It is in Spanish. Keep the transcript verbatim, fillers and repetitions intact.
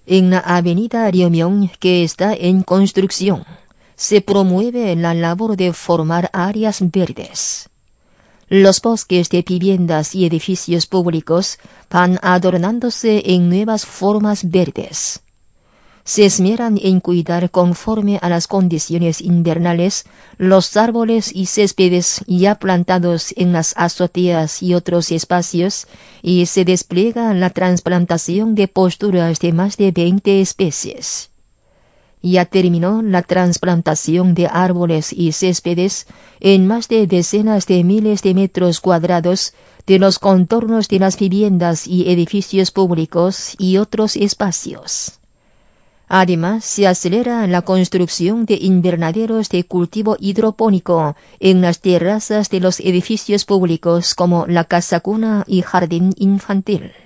En la avenida Ryeomyeong, que está en construcción, se promueve la labor de formar áreas verdes. Los bosques de viviendas y edificios públicos van adornándose en nuevas formas verdes. Se esmeran en cuidar conforme a las condiciones invernales los árboles y céspedes ya plantados en las azoteas y otros espacios, y se despliega la trasplantación de posturas de más de veinte especies. Ya terminó la trasplantación de árboles y céspedes en más de decenas de miles de metros cuadrados de los contornos de las viviendas y edificios públicos y otros espacios. Además, se acelera la construcción de invernaderos de cultivo hidropónico en las terrazas de los edificios públicos como la casa cuna y jardín infantil.